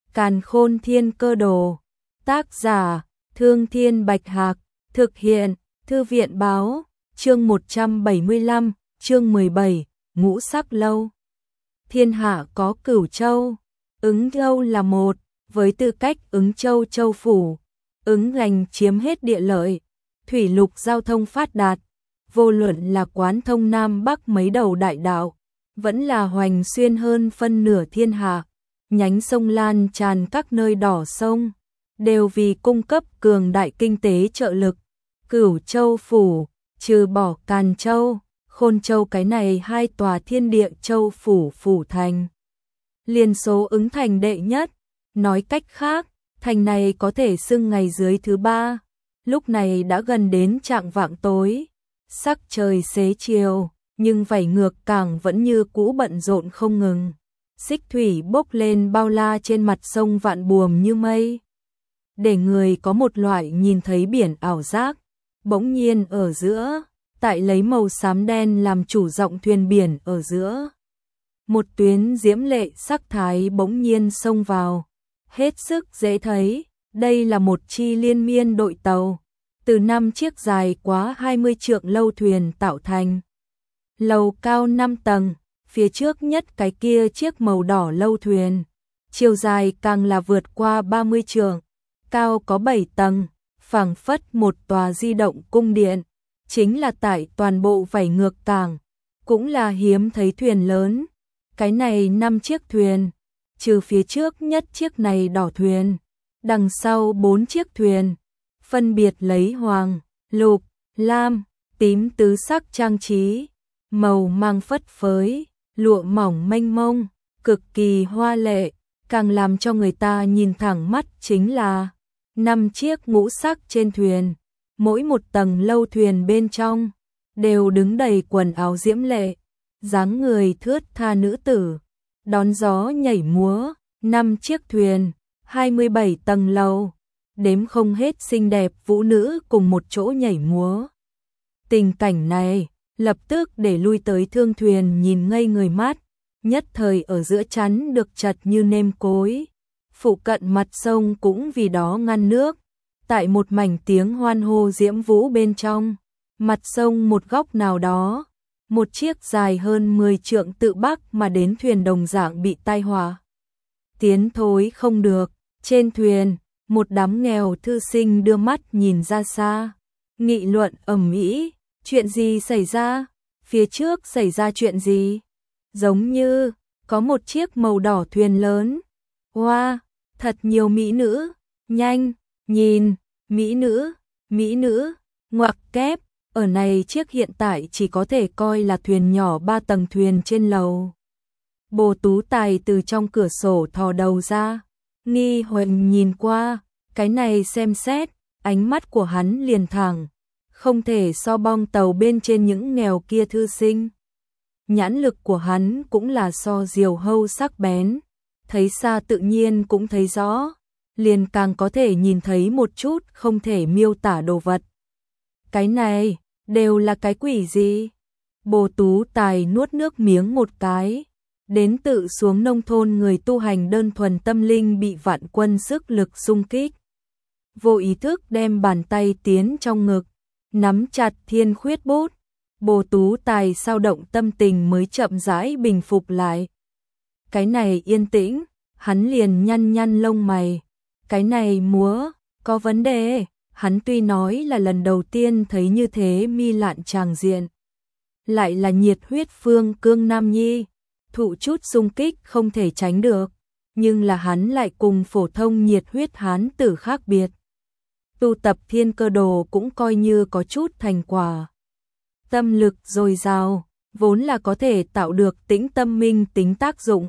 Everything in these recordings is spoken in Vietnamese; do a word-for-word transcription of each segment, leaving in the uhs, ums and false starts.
Càn Khôn Thiên Cơ Đồ. Tác giả: Thương Thiên Bạch Hạc. Thực hiện: Thư viện Báo. Chương một trăm bảy mươi lăm, chương mười bảy, Ngũ Sắc Lâu. Thiên hạ có Cửu Châu, Ứng Châu là một, với tư cách Ứng Châu châu phủ, Ứng Gành chiếm hết địa lợi, thủy lục giao thông phát đạt, vô luận là quán thông Nam Bắc mấy đầu đại đạo, vẫn là hoành xuyên hơn phân nửa thiên hạ, nhánh sông lan tràn các nơi đỏ sông, đều vì cung cấp cường đại kinh tế trợ lực. Cửu Châu phủ, trừ bỏ Càn Châu, Khôn Châu cái này hai tòa thiên địa châu phủ phủ thành, liền số Ứng thành đệ nhất. Nói cách khác, thành này có thể xưng ngày dưới thứ ba. Lúc này đã gần đến trạng vạng tối, sắc trời xế chiều, nhưng vảy ngược cảng vẫn như cũ bận rộn không ngừng. Xích thủy bốc lên bao la trên mặt sông vạn buồm như mây, để người có một loại nhìn thấy biển ảo giác. Bỗng nhiên ở giữa, tại lấy màu xám đen làm chủ rộng thuyền biển ở giữa, một tuyến diễm lệ sắc thái bỗng nhiên xông vào, hết sức dễ thấy. Đây là một chi liên miên đội tàu, từ năm chiếc dài quá hai mươi trượng lâu thuyền tạo thành. Lầu cao năm tầng, phía trước nhất cái kia chiếc màu đỏ lâu thuyền, chiều dài càng là vượt qua ba mươi trượng, cao có bảy tầng, phảng phất một tòa di động cung điện, chính là tại toàn bộ vảy ngược cảng, cũng là hiếm thấy thuyền lớn. Cái này năm chiếc thuyền, trừ phía trước nhất chiếc này đỏ thuyền, đằng sau bốn chiếc thuyền, phân biệt lấy hoàng, lục, lam, tím tứ sắc trang trí, màu mang phất phới, lụa mỏng mênh mông, cực kỳ hoa lệ. Càng làm cho người ta nhìn thẳng mắt chính là năm chiếc ngũ sắc trên thuyền, mỗi một tầng lâu thuyền bên trong đều đứng đầy quần áo diễm lệ, dáng người thướt tha nữ tử, đón gió nhảy múa. Năm chiếc thuyền, hai mươi bảy tầng lầu, đếm không hết xinh đẹp vũ nữ cùng một chỗ nhảy múa. Tình cảnh này lập tức để lui tới thương thuyền nhìn ngây người mắt, nhất thời ở giữa chắn được chật như nêm cối. Phụ cận mặt sông cũng vì đó ngăn nước. Tại một mảnh tiếng hoan hô diễm vũ bên trong, mặt sông một góc nào đó, một chiếc dài hơn mười trượng tự bắc mà đến thuyền đồng dạng bị tai họa, tiến thối không được. Trên thuyền, một đám nghèo thư sinh đưa mắt nhìn ra xa, nghị luận ầm ĩ. Chuyện gì xảy ra? Phía trước xảy ra chuyện gì? Giống như có một chiếc màu đỏ thuyền lớn. Wow, thật nhiều mỹ nữ, nhanh, nhìn, mỹ nữ, mỹ nữ, ngoặc kép. Ở này chiếc hiện tại chỉ có thể coi là thuyền nhỏ ba tầng thuyền trên lầu. Bồ Tú Tài từ trong cửa sổ thò đầu ra, nghi huỳnh nhìn qua, cái này xem xét, ánh mắt của hắn liền thẳng, không thể so bong tàu bên trên những nghèo kia thư sinh. Nhãn lực của hắn cũng là so diều hâu sắc bén, thấy xa tự nhiên cũng thấy rõ, liền càng có thể nhìn thấy một chút không thể miêu tả đồ vật. Cái này, đều là cái quỷ gì? Bồ Tú Tài nuốt nước miếng một cái, đến tự xuống nông thôn người tu hành đơn thuần tâm linh bị vạn quân sức lực xung kích. Vô ý thức đem bàn tay tiến trong ngực, nắm chặt thiên khuyết bút. Bồ Tú Tài sao động tâm tình mới chậm rãi bình phục lại. Cái này yên tĩnh, hắn liền nhăn nhăn lông mày. Cái này múa, có vấn đề. Hắn tuy nói là lần đầu tiên thấy như thế mi lạn tràng diện, lại là nhiệt huyết phương cương nam nhi, thụ chút xung kích không thể tránh được, nhưng là hắn lại cùng phổ thông nhiệt huyết hán tử khác biệt. Tu tập thiên cơ đồ cũng coi như có chút thành quả. Tâm lực dồi dào, vốn là có thể tạo được tĩnh tâm minh tính tác dụng.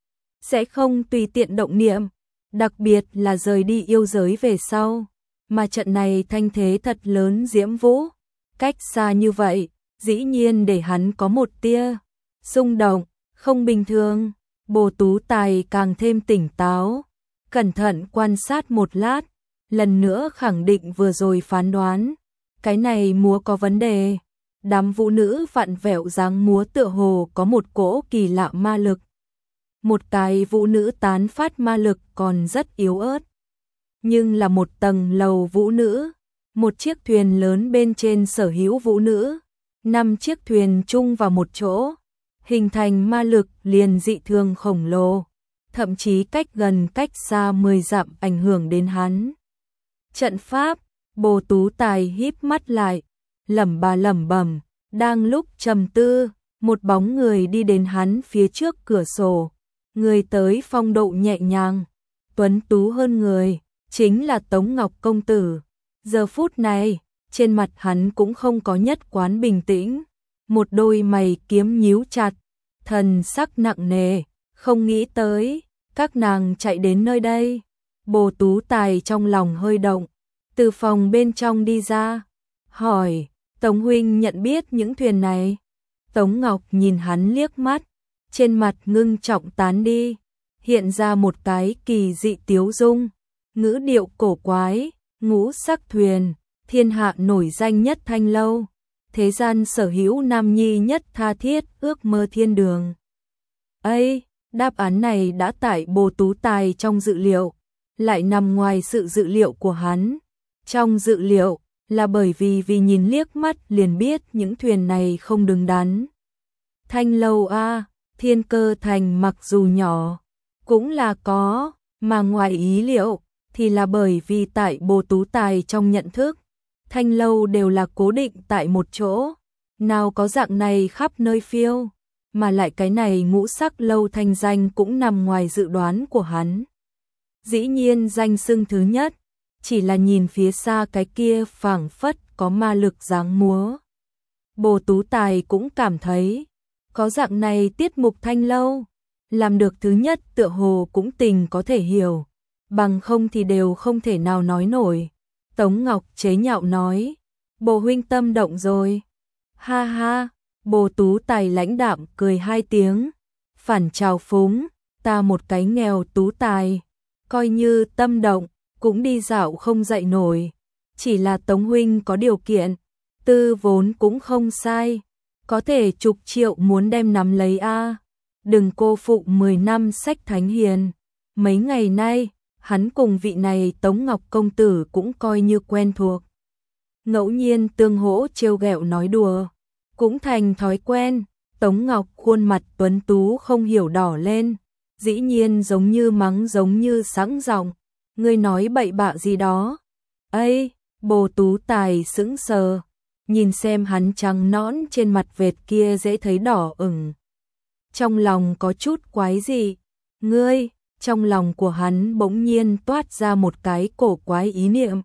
Sẽ không tùy tiện động niệm, đặc biệt là rời đi yêu giới về sau. Mà trận này thanh thế thật lớn diễm vũ, cách xa như vậy, dĩ nhiên để hắn có một tia xung động, không bình thường. Bồ Tú Tài càng thêm tỉnh táo, cẩn thận quan sát một lát, lần nữa khẳng định vừa rồi phán đoán. Cái này múa có vấn đề. Đám vũ nữ vặn vẹo dáng múa tựa hồ có một cỗ kỳ lạ ma lực. một cái vũ nữ tán phát ma lực còn rất yếu ớt. Nhưng là một tầng lầu vũ nữ, một chiếc thuyền lớn bên trên sở hữu vũ nữ, năm chiếc thuyền chung vào một chỗ, hình thành ma lực liền dị thường khổng lồ, thậm chí cách gần cách xa mười dặm ảnh hưởng đến hắn. Trận pháp, Bồ Tú Tài híp mắt lại, lẩm bà lẩm bẩm, đang lúc trầm tư, một bóng người đi đến hắn phía trước cửa sổ, người tới phong độ nhẹ nhàng, tuấn tú hơn người, chính là Tống Ngọc công tử. Giờ phút này, trên mặt hắn cũng không có nhất quán bình tĩnh, một đôi mày kiếm nhíu chặt, thần sắc nặng nề, không nghĩ tới, các nàng chạy đến nơi đây. Bồ Tú Tài trong lòng hơi động, từ phòng bên trong đi ra, hỏi, Tống huynh nhận biết những thuyền này? Tống Ngọc nhìn hắn liếc mắt, trên mặt ngưng trọng tán đi, hiện ra một cái kỳ dị tiếu dung, ngữ điệu cổ quái, ngũ sắc thuyền, thiên hạ nổi danh nhất thanh lâu, thế gian sở hữu nam nhi nhất tha thiết ước mơ thiên đường. Ây, đáp án này đã tại Bồ Tú Tài trong dự liệu, lại nằm ngoài sự dự liệu của hắn. Trong dự liệu, là bởi vì vì nhìn liếc mắt liền biết những thuyền này không đứng đắn. Thanh lâu a, Thiên Cơ Thành mặc dù nhỏ, cũng là có, mà ngoài ý liệu, thì là bởi vì tại Bồ Tú Tài trong nhận thức, thanh lâu đều là cố định tại một chỗ, nào có dạng này khắp nơi phiêu, mà lại cái này ngũ sắc lâu thanh danh cũng nằm ngoài dự đoán của hắn. Dĩ nhiên danh xưng thứ nhất, chỉ là nhìn phía xa cái kia phảng phất có ma lực dáng múa. Bồ Tú Tài cũng cảm thấy, có dạng này tiết mục thanh lâu, làm được thứ nhất tựa hồ cũng tình có thể hiểu, bằng không thì đều không thể nào nói nổi. Tống Ngọc chế nhạo nói, Bồ huynh tâm động rồi. Ha ha, Bồ Tú Tài lãnh đạm cười hai tiếng, phản trào phúng, ta một cái nghèo tú tài, coi như tâm động, cũng đi dạo không dậy nổi. Chỉ là Tống huynh có điều kiện, tư vốn cũng không sai, có thể chục triệu muốn đem nắm lấy a. Đừng cô phụ mười năm sách thánh hiền. Mấy ngày nay, hắn cùng vị này Tống Ngọc công tử cũng coi như quen thuộc. Ngẫu nhiên tương hỗ trêu ghẹo nói đùa, cũng thành thói quen. Tống Ngọc khuôn mặt tuấn tú không hiểu đỏ lên, dĩ nhiên giống như mắng giống như sẵn giọng, ngươi nói bậy bạ gì đó. Ây, Bồ Tú Tài sững sờ, nhìn xem hắn trắng nõn trên mặt vệt kia dễ thấy đỏ ửng. Trong lòng có chút quái gì, ngươi, trong lòng của hắn bỗng nhiên toát ra một cái cổ quái ý niệm.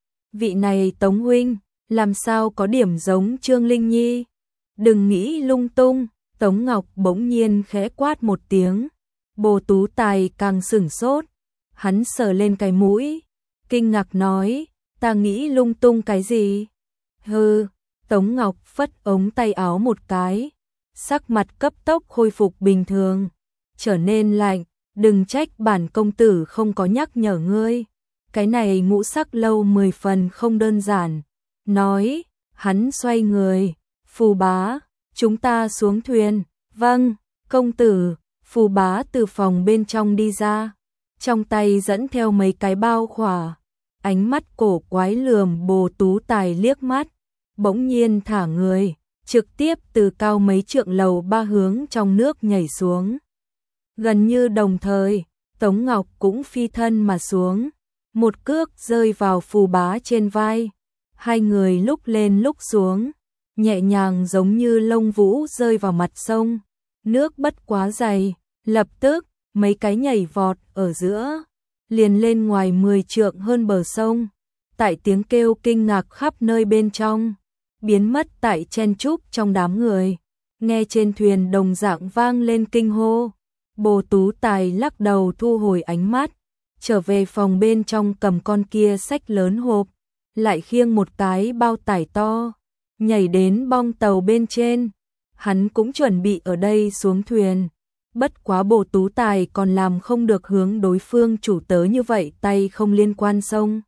Vị này Tống huynh, làm sao có điểm giống Trương Linh Nhi? Đừng nghĩ lung tung. Tống Ngọc bỗng nhiên khẽ quát một tiếng. Bồ Tú Tài càng sửng sốt, hắn sờ lên cái mũi, kinh ngạc nói, ta nghĩ lung tung cái gì? Hừ. Tống Ngọc phất ống tay áo một cái, sắc mặt cấp tốc khôi phục bình thường, trở nên lạnh, đừng trách bản công tử không có nhắc nhở ngươi, cái này ngũ sắc lâu mười phần không đơn giản. Nói, hắn xoay người, Phù bá, chúng ta xuống thuyền. Vâng, công tử. Phù bá từ phòng bên trong đi ra, trong tay dẫn theo mấy cái bao khỏa, ánh mắt cổ quái lườm Bồ Tú Tài liếc mắt, bỗng nhiên thả người, trực tiếp từ cao mấy trượng lầu ba hướng trong nước nhảy xuống. Gần như đồng thời, Tống Ngọc cũng phi thân mà xuống, một cước rơi vào Phù bá trên vai, hai người lúc lên lúc xuống, nhẹ nhàng giống như lông vũ rơi vào mặt sông. Nước bất quá dày, lập tức, mấy cái nhảy vọt ở giữa, liền lên ngoài mười trượng hơn bờ sông. Tại tiếng kêu kinh ngạc khắp nơi bên trong, biến mất tại chen chúc trong đám người. Nghe trên thuyền đồng dạng vang lên kinh hô. Bồ Tú Tài lắc đầu thu hồi ánh mắt, trở về phòng bên trong cầm con kia xách lớn hộp, lại khiêng một cái bao tải to, nhảy đến bong tàu bên trên. Hắn cũng chuẩn bị ở đây xuống thuyền, bất quá Bồ Tú Tài còn làm không được hướng đối phương chủ tớ như vậy tay không liên quan sông.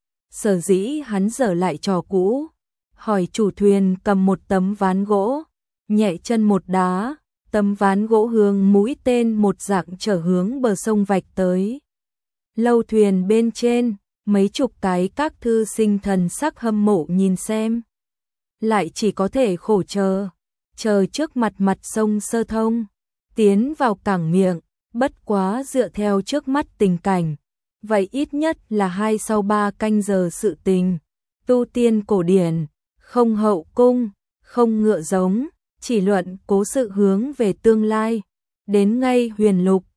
Sở dĩ hắn dở lại trò cũ, hỏi chủ thuyền cầm một tấm ván gỗ, nhẹ chân một đá, Tấm ván gỗ hướng mũi tên một dạng trở hướng bờ sông vạch tới. Lâu thuyền bên trên, mấy chục cái các thư sinh thần sắc hâm mộ nhìn xem. Lại chỉ có thể khổ chờ, chờ trước mặt mặt sông Sơ Thông, tiến vào cảng miệng, bất quá dựa theo trước mắt tình cảnh. Vậy ít nhất là hai sau ba canh giờ sự tình. Tu tiên cổ điển, không hậu cung, không ngựa giống, chỉ luận cố sự hướng về tương lai. Đến ngay huyền lục,